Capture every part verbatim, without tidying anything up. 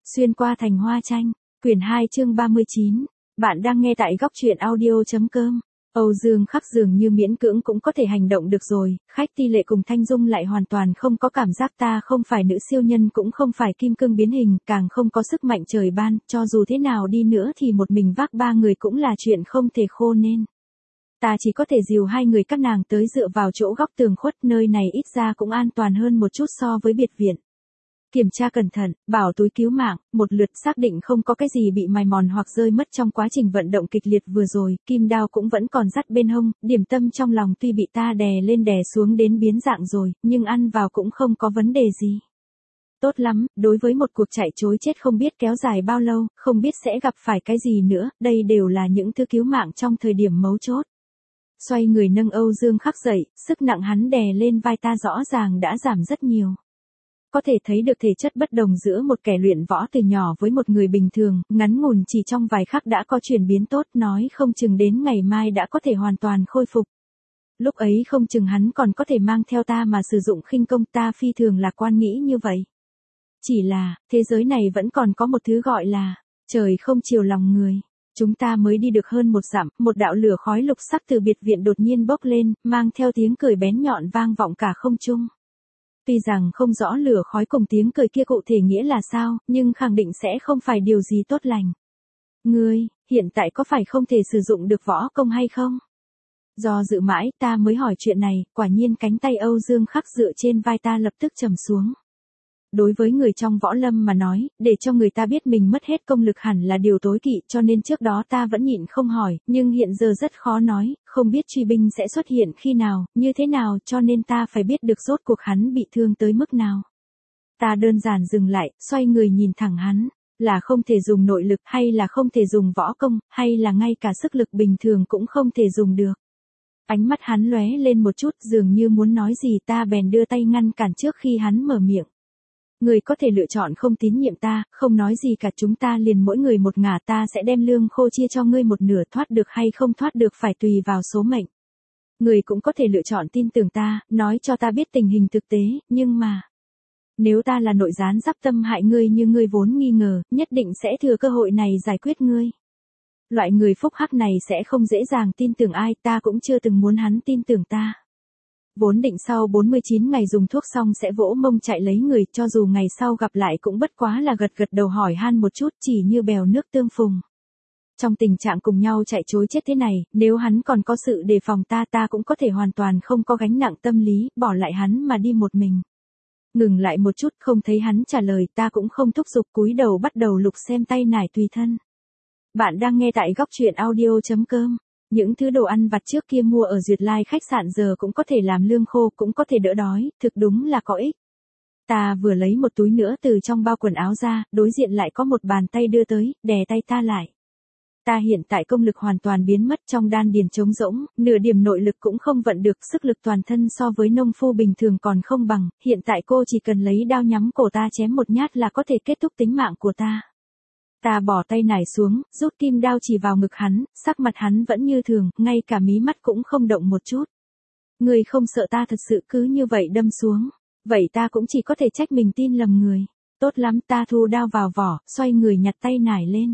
Xuyên qua thành hoa tranh, quyển hai chương ba mươi chín. Bạn đang nghe tại góc truyện audio.com. Âu Dương Khắc dường như miễn cưỡng cũng có thể hành động được rồi, khách ti lệ cùng Thanh Dung lại hoàn toàn không có cảm giác ta không phải nữ siêu nhân cũng không phải kim cương biến hình, càng không có sức mạnh trời ban, cho dù thế nào đi nữa thì một mình vác ba người cũng là chuyện không thể khô nên. Ta chỉ có thể dìu hai người các nàng tới dựa vào chỗ góc tường khuất, nơi này ít ra cũng an toàn hơn một chút so với biệt viện. Kiểm tra cẩn thận, bảo túi cứu mạng, một lượt xác định không có cái gì bị mài mòn hoặc rơi mất trong quá trình vận động kịch liệt vừa rồi, kim đao cũng vẫn còn dắt bên hông, điểm tâm trong lòng tuy bị ta đè lên đè xuống đến biến dạng rồi, nhưng ăn vào cũng không có vấn đề gì. Tốt lắm, đối với một cuộc chạy trối chết không biết kéo dài bao lâu, không biết sẽ gặp phải cái gì nữa, đây đều là những thứ cứu mạng trong thời điểm mấu chốt. Xoay người nâng Âu Dương Khắc dậy, sức nặng hắn đè lên vai ta rõ ràng đã giảm rất nhiều. Có thể thấy được thể chất bất đồng giữa một kẻ luyện võ từ nhỏ với một người bình thường, ngắn ngủn chỉ trong vài khắc đã có chuyển biến tốt, nói không chừng đến ngày mai đã có thể hoàn toàn khôi phục. Lúc ấy không chừng hắn còn có thể mang theo ta mà sử dụng khinh công, ta phi thường lạc quan nghĩ như vậy. Chỉ là, thế giới này vẫn còn có một thứ gọi là, trời không chiều lòng người. Chúng ta mới đi được hơn một dặm, một đạo lửa khói lục sắc từ biệt viện đột nhiên bốc lên, mang theo tiếng cười bén nhọn vang vọng cả không trung. Tuy rằng không rõ lửa khói cùng tiếng cười kia cụ thể nghĩa là sao, nhưng khẳng định sẽ không phải điều gì tốt lành. Ngươi, hiện tại có phải không thể sử dụng được võ công hay không? Do dự mãi, ta mới hỏi chuyện này, quả nhiên cánh tay Âu Dương Khắc dựa trên vai ta lập tức trầm xuống. Đối với người trong võ lâm mà nói, để cho người ta biết mình mất hết công lực hẳn là điều tối kỵ, cho nên trước đó ta vẫn nhịn không hỏi, nhưng hiện giờ rất khó nói, không biết truy binh sẽ xuất hiện khi nào, như thế nào, cho nên ta phải biết được rốt cuộc hắn bị thương tới mức nào. Ta đơn giản dừng lại, xoay người nhìn thẳng hắn, là không thể dùng nội lực hay là không thể dùng võ công, hay là ngay cả sức lực bình thường cũng không thể dùng được. Ánh mắt hắn lóe lên một chút dường như muốn nói gì, ta bèn đưa tay ngăn cản trước khi hắn mở miệng. Người có thể lựa chọn không tín nhiệm ta, không nói gì cả, chúng ta liền mỗi người một ngả, ta sẽ đem lương khô chia cho ngươi một nửa, thoát được hay không thoát được phải tùy vào số mệnh. Người cũng có thể lựa chọn tin tưởng ta, nói cho ta biết tình hình thực tế, nhưng mà... Nếu ta là nội gián giáp tâm hại ngươi như ngươi vốn nghi ngờ, nhất định sẽ thừa cơ hội này giải quyết ngươi. Loại người phúc hắc này sẽ không dễ dàng tin tưởng ai, ta cũng chưa từng muốn hắn tin tưởng ta. Vốn định sau bốn mươi chín ngày dùng thuốc xong sẽ vỗ mông chạy lấy người, cho dù ngày sau gặp lại cũng bất quá là gật gật đầu hỏi han một chút, chỉ như bèo nước tương phùng. Trong tình trạng cùng nhau chạy trối chết thế này, nếu hắn còn có sự đề phòng ta, ta cũng có thể hoàn toàn không có gánh nặng tâm lý, bỏ lại hắn mà đi một mình. Ngừng lại một chút, không thấy hắn trả lời, ta cũng không thúc giục, cúi đầu bắt đầu lục xem tay nải tùy thân. Bạn đang nghe tại góc truyện audio.com. Những thứ đồ ăn vặt trước kia mua ở Duyệt Lai khách sạn giờ cũng có thể làm lương khô, cũng có thể đỡ đói, thực đúng là có ích. Ta vừa lấy một túi nữa từ trong bao quần áo ra, đối diện lại có một bàn tay đưa tới, đè tay ta lại. Ta hiện tại công lực hoàn toàn biến mất, trong đan điền trống rỗng, nửa điểm nội lực cũng không vận được, sức lực toàn thân so với nông phu bình thường còn không bằng, hiện tại cô chỉ cần lấy đao nhắm cổ ta chém một nhát là có thể kết thúc tính mạng của ta. Ta bỏ tay nải xuống, rút kim đao chỉ vào ngực hắn, sắc mặt hắn vẫn như thường, ngay cả mí mắt cũng không động một chút. Người không sợ ta thật sự cứ như vậy đâm xuống, vậy ta cũng chỉ có thể trách mình tin lầm người. Tốt lắm, ta thu đao vào vỏ, xoay người nhặt tay nải lên.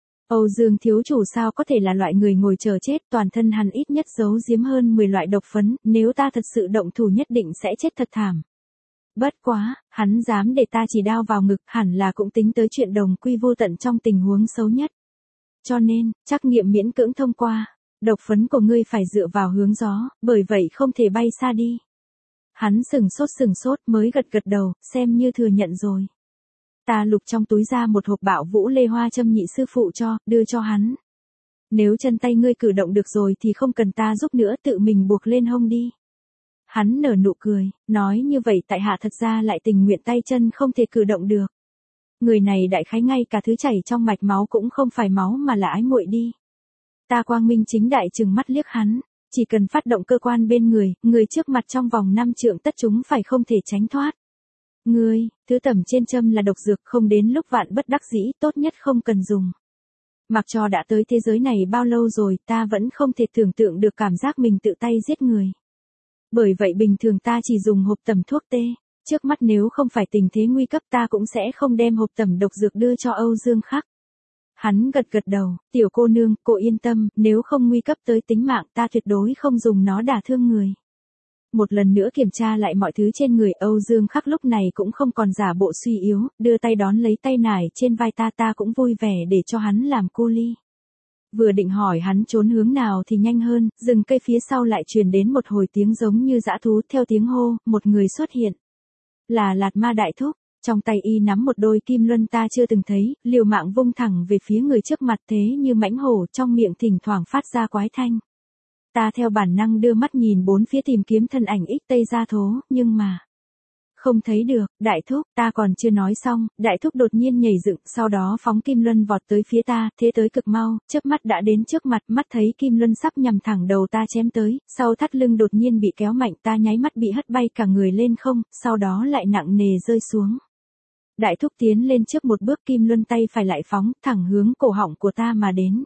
Âu Dương thiếu chủ sao có thể là loại người ngồi chờ chết, toàn thân hắn ít nhất giấu giếm hơn mười loại độc phấn, nếu ta thật sự động thủ nhất định sẽ chết thật thảm. Bất quá, hắn dám để ta chỉ đao vào ngực, hẳn là cũng tính tới chuyện đồng quy vô tận trong tình huống xấu nhất. Cho nên, trắc nghiệm miễn cưỡng thông qua, độc phấn của ngươi phải dựa vào hướng gió, bởi vậy không thể bay xa đi. Hắn sừng sốt sừng sốt mới gật gật đầu, xem như thừa nhận rồi. Ta lục trong túi ra một hộp Bạo Vũ Lê Hoa châm nhị sư phụ cho, đưa cho hắn. Nếu chân tay ngươi cử động được rồi thì không cần ta giúp nữa, tự mình buộc lên hông đi. Hắn nở nụ cười, nói như vậy tại hạ thật ra lại tình nguyện tay chân không thể cử động được. Người này đại khái ngay cả thứ chảy trong mạch máu cũng không phải máu mà là ái muội đi. Ta quang minh chính đại trừng mắt liếc hắn, chỉ cần phát động cơ quan bên người, người trước mặt trong vòng năm trượng tất chúng phải không thể tránh thoát. Ngươi, thứ tẩm trên châm là độc dược, không đến lúc vạn bất đắc dĩ, tốt nhất không cần dùng. Mặc cho đã tới thế giới này bao lâu rồi, ta vẫn không thể tưởng tượng được cảm giác mình tự tay giết người. Bởi vậy bình thường ta chỉ dùng hộp tẩm thuốc tê. trước mắt nếu không phải tình thế nguy cấp ta cũng sẽ không đem hộp tẩm độc dược đưa cho Âu Dương Khắc. Hắn gật gật đầu, tiểu cô nương, cô yên tâm, nếu không nguy cấp tới tính mạng ta tuyệt đối không dùng nó đả thương người. Một lần nữa kiểm tra lại mọi thứ trên người Âu Dương Khắc lúc này cũng không còn giả bộ suy yếu, đưa tay đón lấy tay nải trên vai ta ta cũng vui vẻ để cho hắn làm cu ly. Vừa định hỏi hắn trốn hướng nào thì nhanh hơn, rừng cây phía sau lại truyền đến một hồi tiếng giống như dã thú theo tiếng hô, một người xuất hiện. Là Lạt Ma đại thúc, trong tay y nắm một đôi kim luân ta chưa từng thấy, liều mạng vung thẳng về phía người trước mặt thế như mãnh hổ trong miệng thỉnh thoảng phát ra quái thanh. Ta theo bản năng đưa mắt nhìn bốn phía tìm kiếm thân ảnh ích tây gia thố, nhưng mà không thấy được. Đại thúc, ta còn chưa nói xong, đại thúc đột nhiên nhảy dựng, sau đó phóng kim luân vọt tới phía ta, thế tới cực mau, chớp mắt đã đến trước mặt, mắt thấy kim luân sắp nhằm thẳng đầu ta chém tới, sau thắt lưng đột nhiên bị kéo mạnh, ta nháy mắt bị hất bay cả người lên không, sau đó lại nặng nề rơi xuống. Đại thúc tiến lên trước một bước, kim luân tay phải lại phóng, thẳng hướng cổ họng của ta mà đến.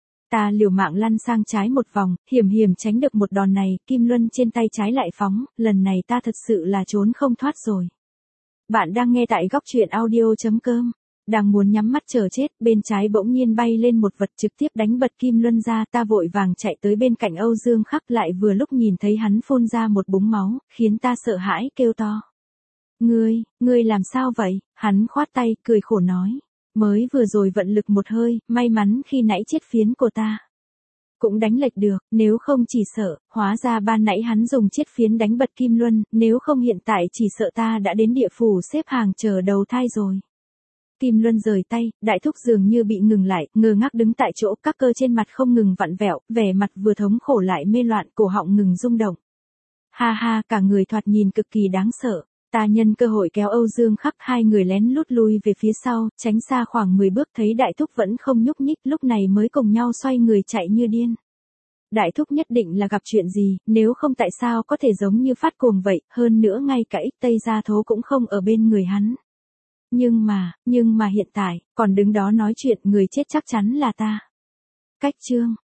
Ta liều mạng lăn sang trái một vòng, hiểm hiểm tránh được một đòn này, kim luân trên tay trái lại phóng, lần này ta thật sự là trốn không thoát rồi. Bạn đang nghe tại góc truyện audio chấm com. Đang muốn nhắm mắt chờ chết, bên trái bỗng nhiên bay lên một vật trực tiếp đánh bật kim luân ra, ta vội vàng chạy tới bên cạnh Âu Dương Khắc, lại vừa lúc nhìn thấy hắn phun ra một búng máu, khiến ta sợ hãi kêu to. Ngươi, ngươi làm sao vậy? Hắn khoát tay, cười khổ nói. Mới vừa rồi vận lực một hơi, may mắn khi nãy chiết phiến của ta cũng đánh lệch được, nếu không chỉ sợ, hóa ra ban nãy hắn dùng chiết phiến đánh bật kim luân, nếu không hiện tại chỉ sợ ta đã đến địa phủ xếp hàng chờ đầu thai rồi. Kim luân rời tay, đại thúc dường như bị ngừng lại, ngơ ngác đứng tại chỗ, các cơ trên mặt không ngừng vặn vẹo, vẻ mặt vừa thống khổ lại mê loạn, cổ họng ngừng rung động. Ha ha, cả người thoạt nhìn cực kỳ đáng sợ. Ta nhân cơ hội kéo Âu Dương Khắc, hai người lén lút lui về phía sau, tránh xa khoảng mười bước, thấy đại thúc vẫn không nhúc nhích, lúc này mới cùng nhau xoay người chạy như điên. Đại thúc nhất định là gặp chuyện gì, nếu không tại sao có thể giống như phát cuồng vậy, hơn nữa ngay cả ích tây gia thố cũng không ở bên người hắn. Nhưng mà, nhưng mà hiện tại, còn đứng đó nói chuyện, người chết chắc chắn là ta. Cách chương